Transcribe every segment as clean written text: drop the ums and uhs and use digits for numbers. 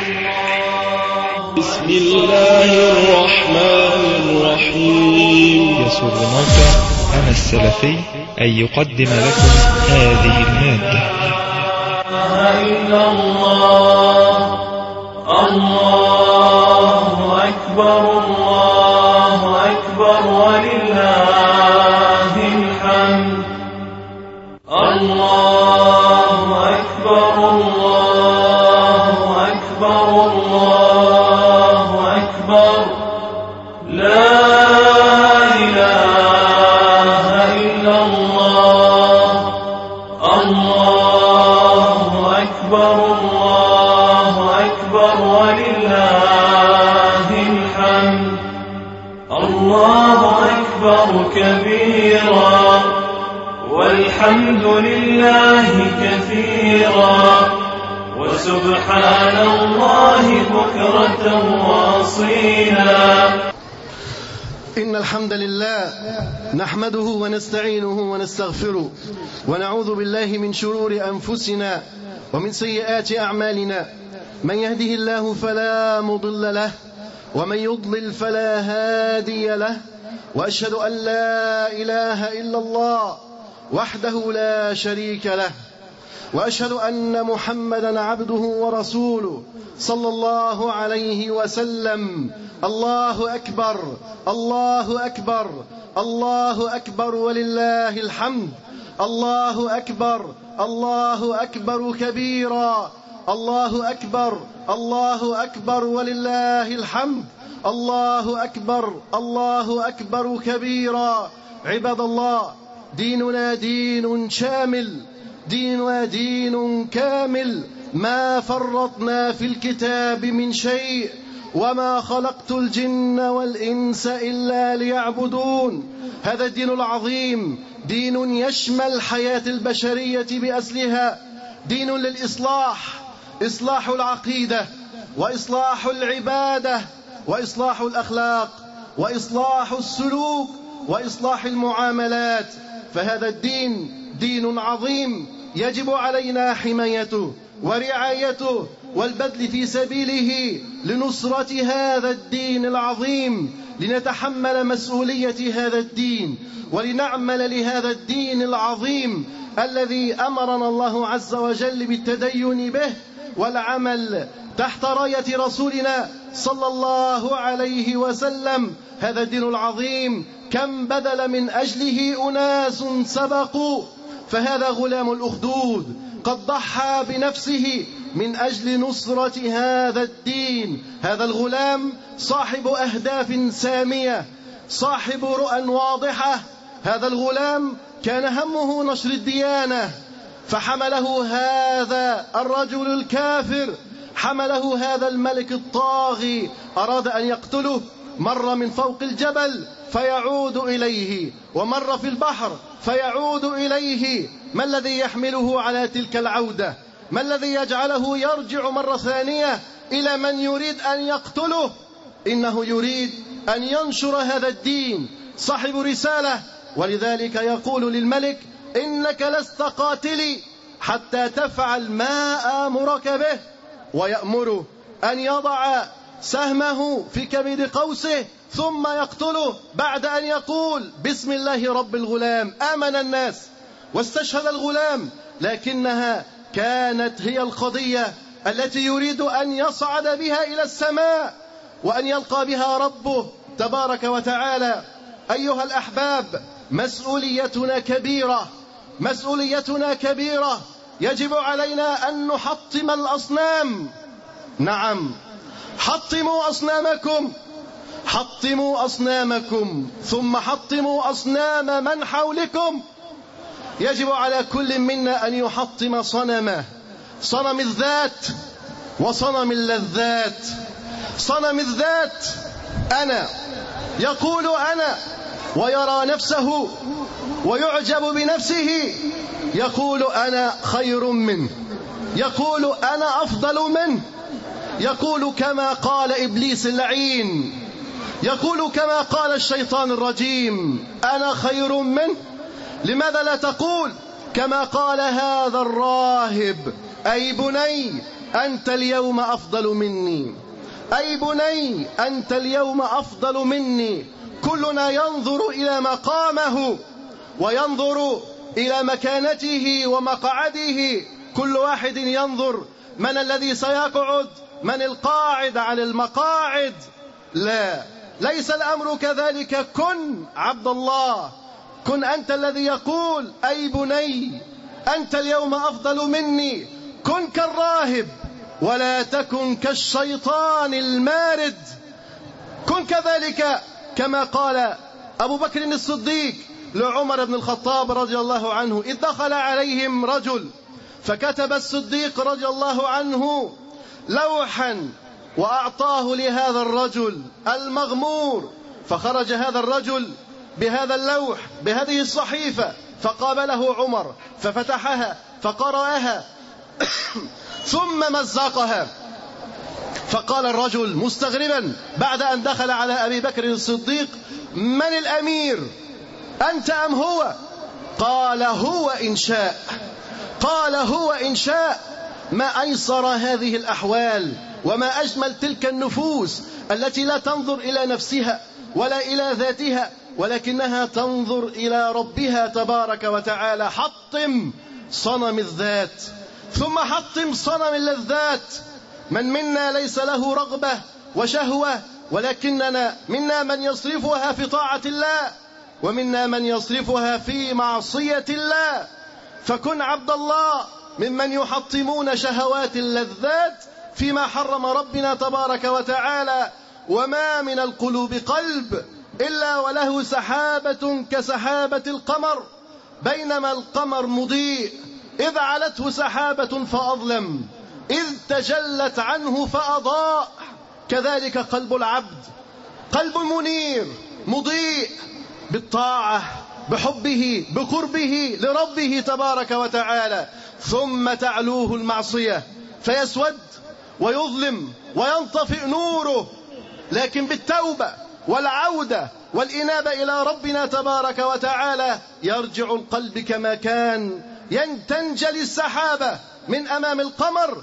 بسم الله الرحمن الرحيم. يسر موقع أنا السلفي أن يقدم لكم هذه المادة. إلا الله الله أكبر الله أكبر ولله الحمد. الله أكبر الله أكبر الله أكبر لا إله إلا الله. الله أكبر الله أكبر ولله الحمد. الله أكبر كبيرا والحمد لله كثيرا وسبحان الله بكرة وأصيلا. إن الحمد لله نحمده ونستعينه ونستغفره ونعوذ بالله من شرور أنفسنا ومن سيئات أعمالنا. من يهده الله فلا مضل له ومن يضلل فلا هادي له. وأشهد أن لا إله إلا الله وحده لا شريك له. وأشهد أن محمدا عبده ورسوله صلى الله عليه وسلم. الله أكبر الله أكبر الله أكبر ولله الحمد. الله أكبر الله أكبر كبيرا. الله أكبر الله أكبر ولله الحمد. الله أكبر الله أكبر كبيرا. عباد الله، ديننا دين شامل، ديننا دين كامل، ما فرطنا في الكتاب من شيء، وما خلقت الجن والإنس إلا ليعبدون. هذا الدين العظيم دين يشمل الحياة البشرية بأسرها، دين للإصلاح، إصلاح العقيدة وإصلاح العبادة وإصلاح الأخلاق وإصلاح السلوك وإصلاح المعاملات. فهذا الدين دين عظيم يجب علينا حمايته ورعايته والبذل في سبيله لنصرة هذا الدين العظيم، لنتحمل مسؤولية هذا الدين ولنعمل لهذا الدين العظيم الذي أمرنا الله عز وجل بالتدين به والعمل تحت راية رسولنا صلى الله عليه وسلم. هذا الدين العظيم كم بذل من أجله أناس سبقوا، فهذا غلام الأخدود قد ضحى بنفسه من أجل نصرة هذا الدين. هذا الغلام صاحب أهداف سامية، صاحب رؤى واضحة. هذا الغلام كان همه نشر الديانة، فحمله هذا الرجل الكافر، حمله هذا الملك الطاغي، أراد أن يقتله. مر من فوق الجبل فيعود إليه، ومر في البحر فيعود إليه. ما الذي يحمله على تلك العودة؟ ما الذي يجعله يرجع مرة ثانية إلى من يريد أن يقتله؟ إنه يريد أن ينشر هذا الدين، صاحب رسالة. ولذلك يقول للملك: إنك لست قاتلي حتى تفعل ما آمرك به. ويأمره أن يضع سهمه في كبد قوسه ثم يقتله بعد أن يقول: بسم الله رب الغلام. آمن الناس واستشهد الغلام، لكنها كانت هي القضية التي يريد أن يصعد بها إلى السماء وأن يلقى بها ربه تبارك وتعالى. أيها الأحباب، مسؤوليتنا كبيرة، مسؤوليتنا كبيرة. يجب علينا أن نحطم الأصنام. نعم، حطموا أصنامكم، حطموا أصنامكم، ثم حطموا أصنام من حولكم. يجب على كل منا أن يحطم صنمه، صنم الذات وصنم اللذات. صنم الذات أنا، يقول أنا ويرى نفسه ويعجب بنفسه، يقول أنا خير منه، يقول أنا أفضل منه، يقول كما قال إبليس اللعين، يقول كما قال الشيطان الرجيم: أنا خير منه. لماذا لا تقول كما قال هذا الراهب: أي بني أنت اليوم أفضل مني، أي بني أنت اليوم أفضل مني. كلنا ينظر إلى مقامه وينظر إلى مكانته ومقعده، كل واحد ينظر من الذي سيقعد، من القاعد على المقاعد. لا، ليس الأمر كذلك. كن عبد الله، كن أنت الذي يقول أي بني أنت اليوم أفضل مني. كن كالراهب ولا تكن كالشيطان المارد. كن كذلك كما قال أبو بكر الصديق لعمر بن الخطاب رضي الله عنه إذ دخل عليهم رجل، فكتب الصديق رضي الله عنه لوحا وأعطاه لهذا الرجل المغمور، فخرج هذا الرجل بهذا اللوح بهذه الصحيفة، فقابله عمر ففتحها فقرأها ثم مزقها. فقال الرجل مستغربا بعد أن دخل على أبي بكر الصديق: من الأمير، أنت أم هو؟ قال هو إن شاء. قال هو إن شاء. ما أيسر هذه الأحوال وما أجمل تلك النفوس التي لا تنظر إلى نفسها ولا إلى ذاتها، ولكنها تنظر إلى ربها تبارك وتعالى. حطم صنم الذات ثم حطم صنم اللذات. من منا ليس له رغبة وشهوة، ولكننا منا من يصرفها في طاعة الله ومنا من يصرفها في معصية الله. فكن عبد الله ممن يحطمون شهوات اللذات فيما حرم ربنا تبارك وتعالى. وما من القلوب قلب إلا وله سحابة كسحابة القمر، بينما القمر مضيء إذ علته سحابة فأظلم، إذ تجلت عنه فأضاء. كذلك قلب العبد قلب منير مضيء بالطاعة، بحبه، بقربه لربه تبارك وتعالى، ثم تعلوه المعصية فيسود ويظلم وينطفئ نوره. لكن بالتوبة والعودة والإنابة إلى ربنا تبارك وتعالى يرجع القلب كما كان. تنجلي السحابة من أمام القمر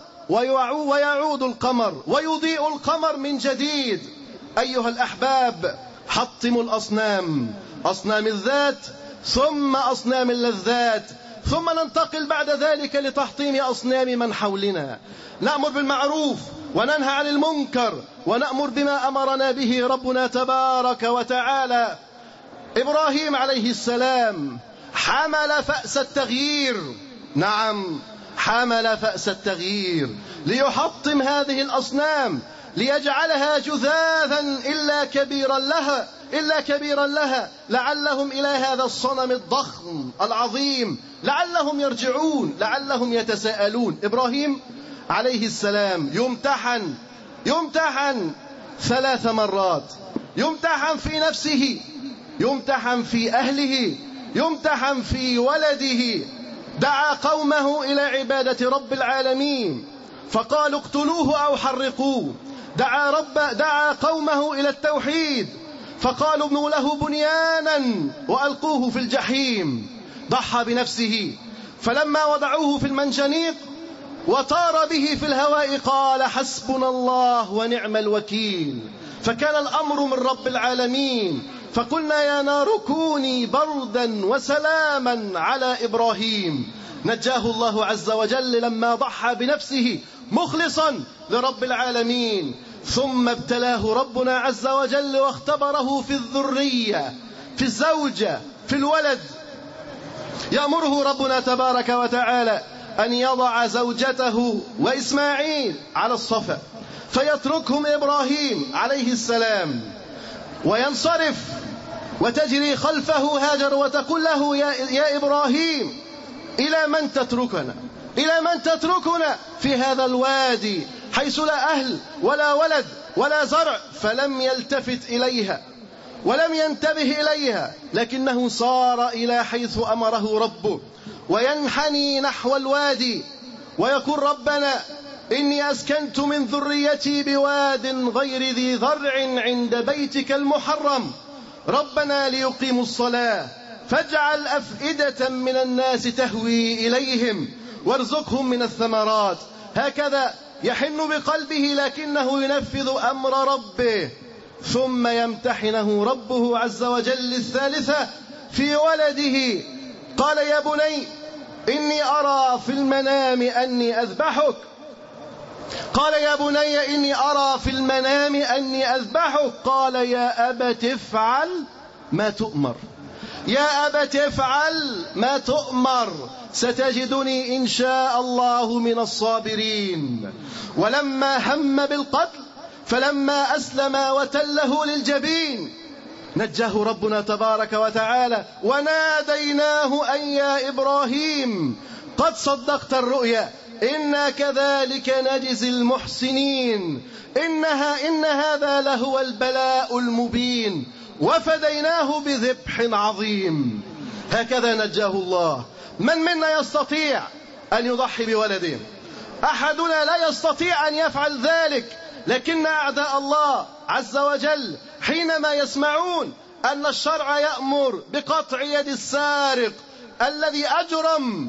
ويعود القمر ويضيء القمر من جديد. أيها الأحباب، حطموا الأصنام، أصنام الذات ثم أصنام اللذات، ثم ننتقل بعد ذلك لتحطيم أصنام من حولنا. نأمر بالمعروف وننهى عن المنكر ونأمر بما أمرنا به ربنا تبارك وتعالى. إبراهيم عليه السلام حمل فأس التغيير، نعم حمل فأس التغيير ليحطم هذه الأصنام، ليجعلها جذاذا إلا كبيرا لها لعلهم إلى هذا الصنم الضخم العظيم لعلهم يرجعون، لعلهم يتساءلون. إبراهيم عليه السلام يمتحن 3 مرات، يمتحن في نفسه، يمتحن في أهله، يمتحن في ولده. دعا قومه إلى عبادة رب العالمين فقالوا اقتلوه أو حرقوه. دعا قومه إلى التوحيد فقالوا ابنوا له بنيانا وألقوه في الجحيم. ضحى بنفسه، فلما وضعوه في المنجنيق وطار به في الهواء قال حسبنا الله ونعم الوكيل. فكان الأمر من رب العالمين، فقلنا يا نار كوني بردا وسلاما على إبراهيم. نجاه الله عز وجل لما ضحى بنفسه مخلصا لرب العالمين. ثم ابتلاه ربنا عز وجل واختبره في الذرية، في الزوجة، في الولد. يأمره ربنا تبارك وتعالى أن يضع زوجته وإسماعيل على الصفا، فيتركهم إبراهيم عليه السلام وينصرف، وتجري خلفه هاجر وتقول له يا إبراهيم إلى من تتركنا؟ إلى من تتركنا في هذا الوادي حيث لا أهل ولا ولد ولا زرع؟ فلم يلتفت إليها ولم ينتبه إليها، لكنه صار إلى حيث أمره ربه وينحني نحو الوادي ويقول ربنا إني أسكنت من ذريتي بواد غير ذي ذرع عند بيتك المحرم ربنا ليقيموا الصلاة فاجعل أفئدة من الناس تهوي إليهم وارزقهم من الثمرات. هكذا يحن بقلبه لكنه ينفذ أمر ربه، ثم يمتحنه ربه عز وجل الثالثة في ولده. قال يا بني إني أرى في المنام أني أذبحك. قال يا بني إني أرى في المنام أني أذبحك. قال يا أبت افعل ما تؤمر، يا أبت افعل ما تؤمر، ستجدني إن شاء الله من الصابرين. ولما هم بالقتل فلما أسلم وتله للجبين نجاه ربنا تبارك وتعالى وناديناه أن يا إبراهيم قد صدقت الرؤيا إنا كذلك نجزي المحسنين إن هذا لهو البلاء المبين وفديناه بذبح عظيم. هكذا نجاه الله. من منا يستطيع أن يضحي بولده؟ أحدنا لا يستطيع أن يفعل ذلك، لكن أعداء الله عز وجل حينما يسمعون أن الشرع يأمر بقطع يد السارق الذي أجرم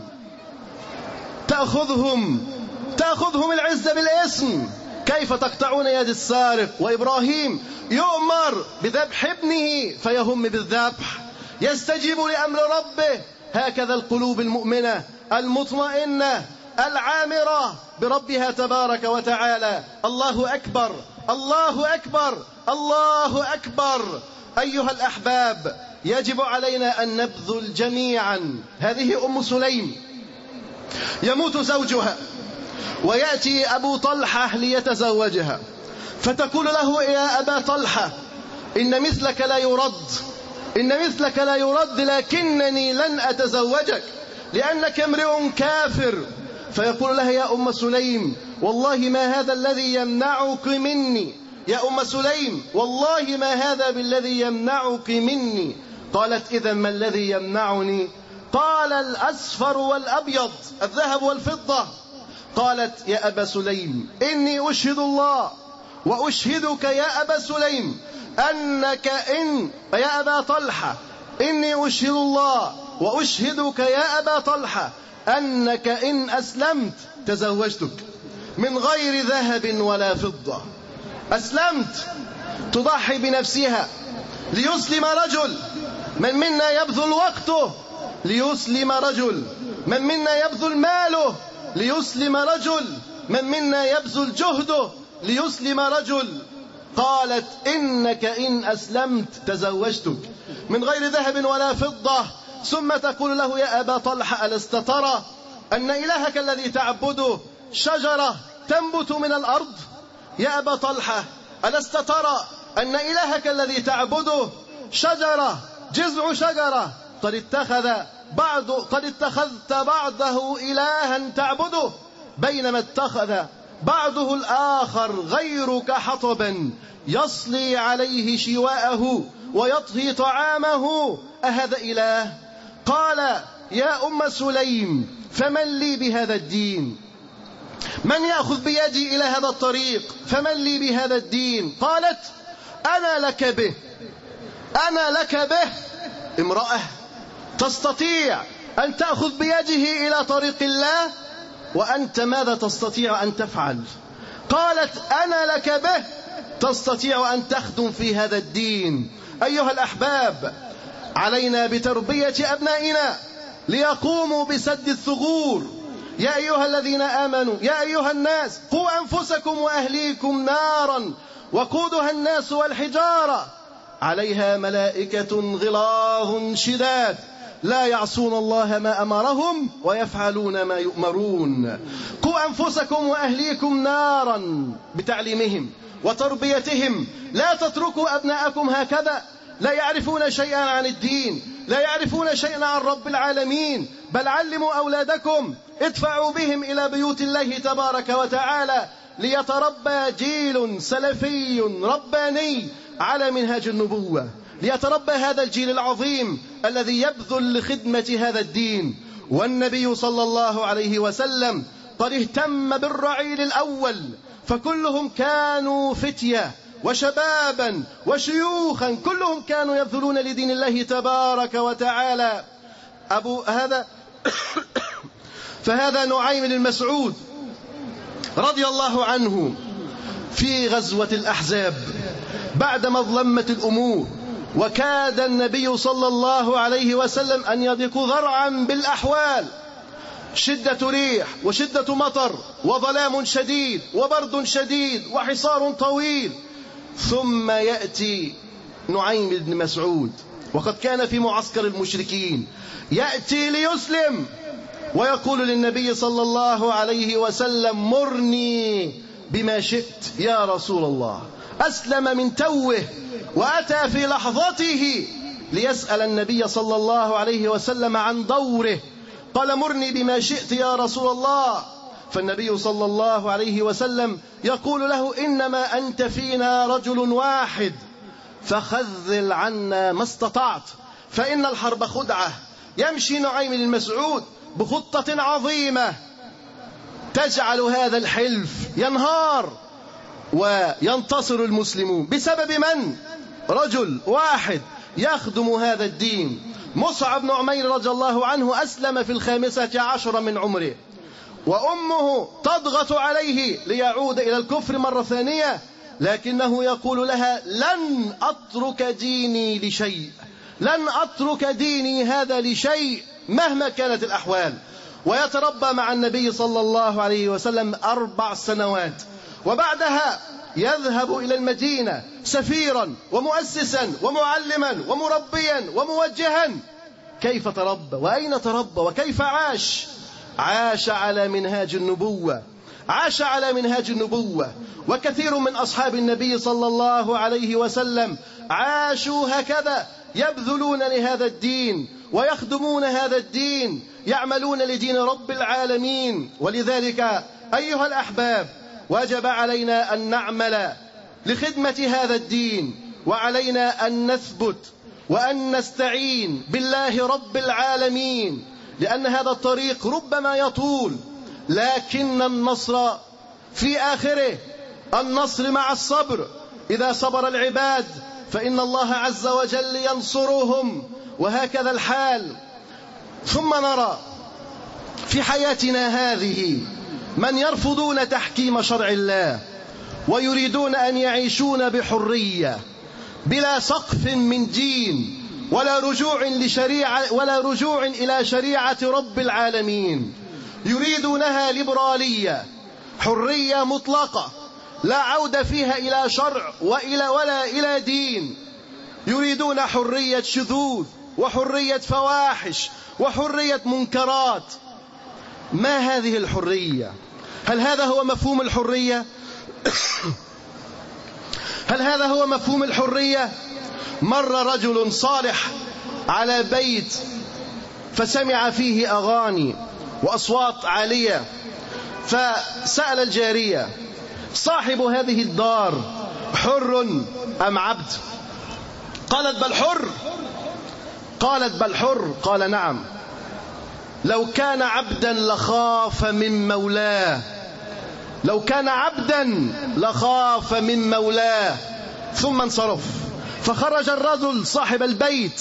تأخذهم العزة بالاسم، كيف تقطعون يد السارق؟ وإبراهيم يؤمر بذبح ابنه فيهم بالذبح، يستجيب لأمر ربه. هكذا القلوب المؤمنة المطمئنة العامرة بربها تبارك وتعالى. الله أكبر، الله أكبر، الله أكبر. أيها الأحباب، يجب علينا أن نبذل جميعا. هذه أم سليم يموت زوجها ويأتي أبو طلحة ليتزوجها، فتقول له يا أبا طلحة إن مثلك لا يرد، إن مثلك لا يرد، لكنني لن أتزوجك لأنك امرئ كافر. فيقول لها يا أم سليم والله ما هذا الذي يمنعك مني، يا أم سليم والله ما هذا بالذي يمنعك مني. قالت إذا ما الذي يمنعني؟ قال الأصفر والأبيض، الذهب والفضة. قالت يا أبا سليم إني أشهد الله وأشهدك يا أبا سليم أنك يا أبا طلحة إني أشهد الله وأشهدك يا أبا طلحة أنك إن أسلمت تزوجتك من غير ذهب ولا فضة. أسلمت تضحي بنفسها ليسلم رجل. من منا يبذل وقته ليسلم رجل، من منا يبذل ماله ليسلم رجل، من منا يبذل جهده ليسلم رجل. قالت إنك إن أسلمت تزوجتك من غير ذهب ولا فضة. ثم تقول له يا أبا طلحة ألست ترى أن إلهك الذي تعبده شجرة تنبت من الأرض؟ يا أبا طلحة ألست ترى أن إلهك الذي تعبده شجرة، جذع شجرة، قد اتخذت بعضه إلها تعبده، بينما اتخذ بعضه الآخر غيرك حطبا يصلي عليه شواءه ويطهي طعامه، أهذا إله؟ قال يا أم سليم فمن لي بهذا الدين؟ من يأخذ بيدي إلى هذا الطريق؟ فمن لي بهذا الدين؟ قالت أنا لك به، أنا لك به. امرأة تستطيع أن تأخذ بيده إلى طريق الله، وأنت ماذا تستطيع أن تفعل؟ قالت أنا لك به، تستطيع أن تخدم في هذا الدين. أيها الأحباب، علينا بتربية أبنائنا ليقوموا بسد الثغور. يا أيها الذين آمنوا يا أيها الناس قوا أنفسكم وأهليكم نارا وقودها الناس والحجارة عليها ملائكة غلاظ شداد لا يعصون الله ما أمرهم ويفعلون ما يؤمرون. قوا أنفسكم وأهليكم نارا بتعليمهم وتربيتهم. لا تتركوا أبناءكم هكذا لا يعرفون شيئا عن الدين، لا يعرفون شيئا عن رب العالمين، بل علموا أولادكم، ادفعوا بهم إلى بيوت الله تبارك وتعالى ليتربى جيل سلفي رباني على منهاج النبوة، ليتربى هذا الجيل العظيم الذي يبذل لخدمة هذا الدين. والنبي صلى الله عليه وسلم قد اهتم بالرعيل الأول، فكلهم كانوا فتية وشبابا وشيوخا، كلهم كانوا يبذلون لدين الله تبارك وتعالى. فهذا نعيم بن مسعود رضي الله عنه في غزوة الأحزاب بعد مظلمة الأمور، وكاد النبي صلى الله عليه وسلم أن يضيق ذرعا بالأحوال، شدة ريح وشدة مطر وظلام شديد وبرد شديد وحصار طويل، ثم يأتي نعيم بن مسعود وقد كان في معسكر المشركين، يأتي ليسلم ويقول للنبي صلى الله عليه وسلم: مرني بما شئت يا رسول الله. أسلم من توه وأتى في لحظته ليسأل النبي صلى الله عليه وسلم عن دوره، قال: مرني بما شئت يا رسول الله. فالنبي صلى الله عليه وسلم يقول له: إنما أنت فينا رجل واحد، فخذل عنا ما استطعت، فإن الحرب خدعة. يمشي نعيم بن مسعود بخطة عظيمة تجعل هذا الحلف ينهار وينتصر المسلمون بسبب من؟ رجل واحد يخدم هذا الدين. مصعب بن عمير رضي الله عنه أسلم في 15 من عمره، وأمه تضغط عليه ليعود إلى الكفر مرة ثانية، لكنه يقول لها: لن أترك ديني لشيء، لن أترك ديني هذا لشيء مهما كانت الأحوال. ويتربى مع النبي صلى الله عليه وسلم 4 سنوات، وبعدها يذهب إلى المدينة سفيرا ومؤسسا ومعلما ومربيا وموجها. كيف تربى وأين تربى وكيف عاش؟ عاش على منهاج النبوة، عاش على منهاج النبوة. وكثير من أصحاب النبي صلى الله عليه وسلم عاشوا هكذا، يبذلون لهذا الدين ويخدمون هذا الدين، يعملون لدين رب العالمين. ولذلك أيها الأحباب، وجب علينا أن نعمل لخدمة هذا الدين، وعلينا أن نثبت وأن نستعين بالله رب العالمين، لأن هذا الطريق ربما يطول، لكن النصر في آخره، النصر مع الصبر. إذا صبر العباد فإن الله عز وجل ينصرهم، وهكذا الحال. ثم نرى في حياتنا هذه من يرفضون تحكيم شرع الله ويريدون أن يعيشون بحرية بلا سقف من دين ولا رجوع إلى شريعة رب العالمين. يريدونها ليبرالية، حرية مطلقة لا عودة فيها إلى شرع ولا إلى دين. يريدون حرية شذوذ وحرية فواحش وحرية منكرات. ما هذه الحرية؟ هل هذا هو مفهوم الحرية؟ هل هذا هو مفهوم الحرية؟ مر رجل صالح على بيت فسمع فيه أغاني وأصوات عالية، فسأل الجارية: صاحب هذه الدار حر أم عبد؟ قالت: بل حر. قالت: بل حر؟ قال: نعم. لو كان عبدا لخاف من مولاه، لو كان عبدا لخاف من مولاه. ثم انصرف، فخرج الرجل صاحب البيت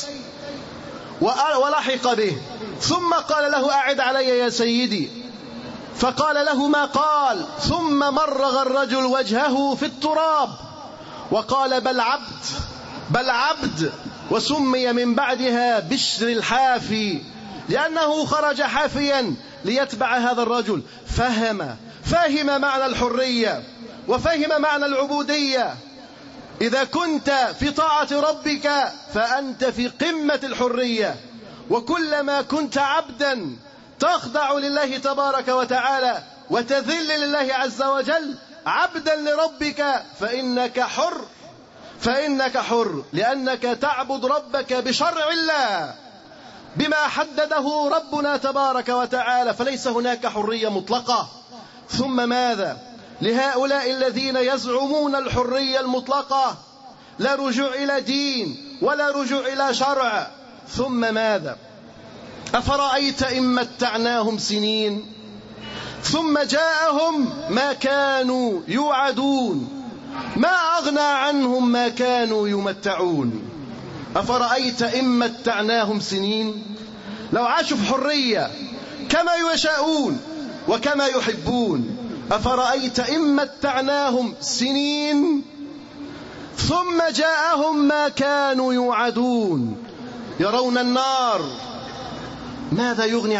ولحق به، ثم قال له: أعد علي يا سيدي. فقال له ما قال، ثم مرغ الرجل وجهه في التراب وقال: بل عبد، بل عبد. وسمي من بعدها بشر الحافي، لأنه خرج حافيا ليتبع هذا الرجل. فهم معنى الحرية وفهم معنى العبودية. إذا كنت في طاعة ربك فأنت في قمة الحرية، وكلما كنت عبدا تخضع لله تبارك وتعالى وتذل لله عز وجل عبدا لربك فإنك حر، فإنك حر، لأنك تعبد ربك بشرع الله بما حدده ربنا تبارك وتعالى، فليس هناك حرية مطلقة. ثم ماذا لهؤلاء الذين يزعمون الحرية المطلقة؟ لا رجوع إلى دين ولا رجوع إلى شرع. ثم ماذا؟ أفرأيت إن متعناهم سنين ثم جاءهم ما كانوا يوعدون ما أغنى عنهم ما كانوا يمتعون. أفرأيت إن متعناهم سنين، لو عاشوا في حرية كما يشاءون وكما يحبون، أفرأيت إن متعناهم سنين ثم جاءهم ما كانوا يوعدون يرون النار ماذا يغني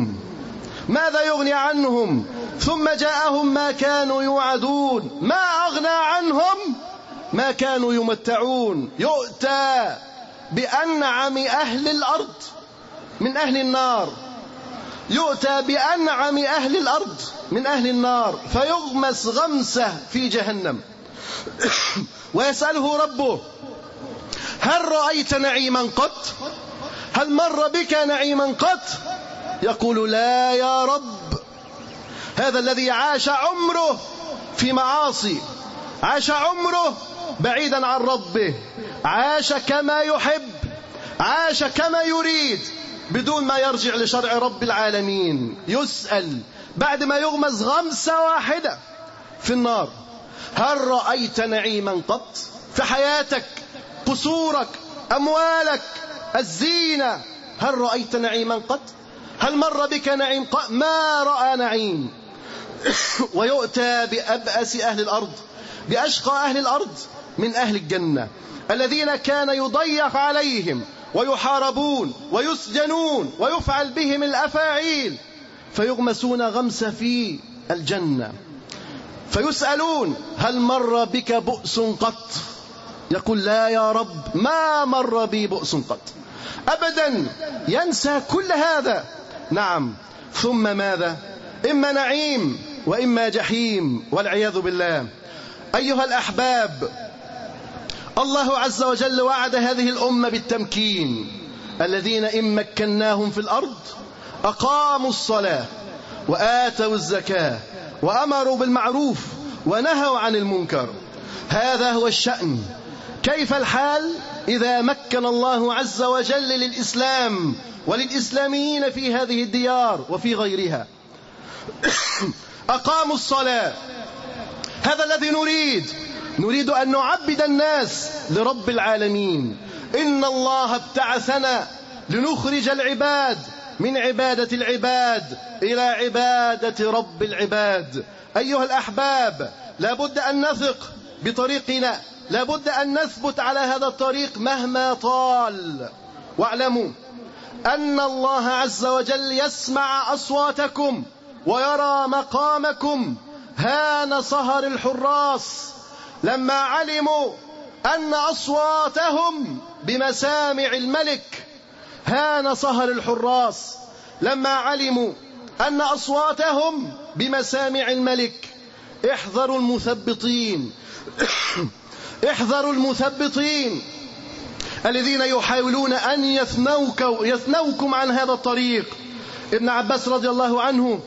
عنهم ثم جاءهم ما كانوا يوعدون ما أغنى عنهم ما كانوا يمتعون يؤتى بأنعم أهل الأرض من أهل النار يؤتى بأنعم أهل الأرض من أهل النار فيغمس غمسة في جهنم ويسأله ربه هل رأيت نعيما قط؟ هل مر بك نعيما قط؟ يقول لا يا رب. هذا الذي عاش عمره في معاصي، عاش عمره بعيدا عن ربه، عاش كما يحب، عاش كما يريد بدون ما يرجع لشرع رب العالمين. يسأل بعد ما يغمز غمسة واحدة في النار هل رأيت نعيما قط؟ في حياتك، قصورك، أموالك، الزينة، هل رأيت نعيما قط؟ هل مر بك نعيم قط؟ ما رأى نعيم. ويؤتى بأبأس أهل الأرض، بأشقى أهل الأرض من أهل الجنة الذين كان يضيق عليهم ويحاربون ويسجنون ويفعل بهم الأفاعيل فيغمسون غمسة في الجنة. فيسألون هل مر بك بؤس قط؟ يقول لا يا رب ما مر بي بؤس قط أبدا. ينسى كل هذا. نعم، ثم ماذا؟ إما نعيم وإما جحيم والعياذ بالله. أيها الأحباب، الله عز وجل وعد هذه الأمة بالتمكين، الذين إن مكناهم في الأرض أقاموا الصلاة وآتوا الزكاة وأمروا بالمعروف ونهوا عن المنكر. هذا هو الشأن. كيف الحال إذا مكن الله عز وجل للإسلام وللإسلاميين في هذه الديار وفي غيرها؟ أقاموا الصلاة. هذا الذي نريد أن نعبد الناس لرب العالمين. إن الله ابتعثنا لنخرج العباد من عبادة العباد إلى عبادة رب العباد. أيها الأحباب، لابد أن نثق بطريقنا، لابد أن نثبت على هذا الطريق مهما طال. واعلموا أن الله عز وجل يسمع أصواتكم ويرى مقامكم. هان صهر الحراس لما علموا أن أصواتهم بمسامع الملك. هان صهر الحراس لما علموا أن أصواتهم بمسامع الملك. احذروا المثبطين، احذروا المثبطين الذين يحاولون أن يثنوكم عن هذا الطريق. ابن عباس رضي الله عنه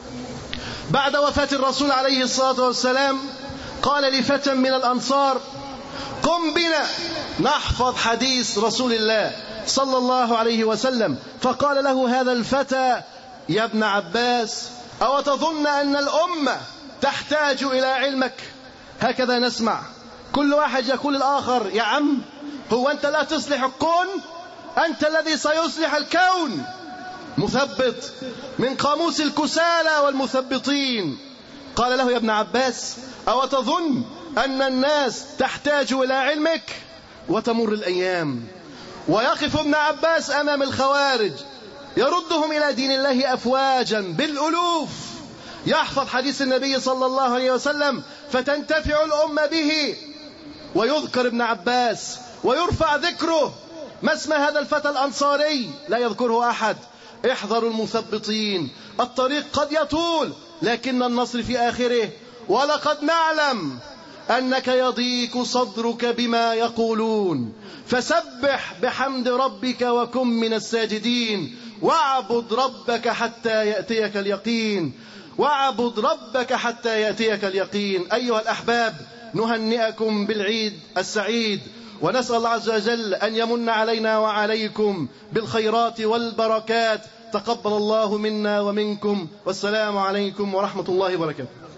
بعد وفاة الرسول عليه الصلاة والسلام قال لفتى من الأنصار قم بنا نحفظ حديث رسول الله صلى الله عليه وسلم. فقال له هذا الفتى يا ابن عباس أو تظن أن الأمة تحتاج إلى علمك؟ هكذا نسمع كل واحد يقول الآخر يا عم هو أنت لا تصلح الكون؟ أنت الذي سيصلح الكون. مثبط من قاموس الكسالى والمثبطين. قال له يا ابن عباس أو تظن أن الناس تحتاج إلى علمك؟ وتمر الأيام ويقف ابن عباس أمام الخوارج يردهم إلى دين الله أفواجا بالألوف، يحفظ حديث النبي صلى الله عليه وسلم فتنتفع الأمة به، ويذكر ابن عباس ويرفع ذكره. ما اسم هذا الفتى الأنصاري؟ لا يذكره أحد. احذروا المثبطين. الطريق قد يطول لكن النصر في آخره. ولقد نعلم أنك يضيق صدرك بما يقولون، فسبح بحمد ربك وكن من الساجدين واعبد ربك حتى يأتيك اليقين. واعبد ربك حتى يأتيك اليقين. أيها الأحباب، نهنئكم بالعيد السعيد، ونسأل الله عز وجل أن يمن علينا وعليكم بالخيرات والبركات. تقبل الله منا ومنكم، والسلام عليكم ورحمة الله وبركاته.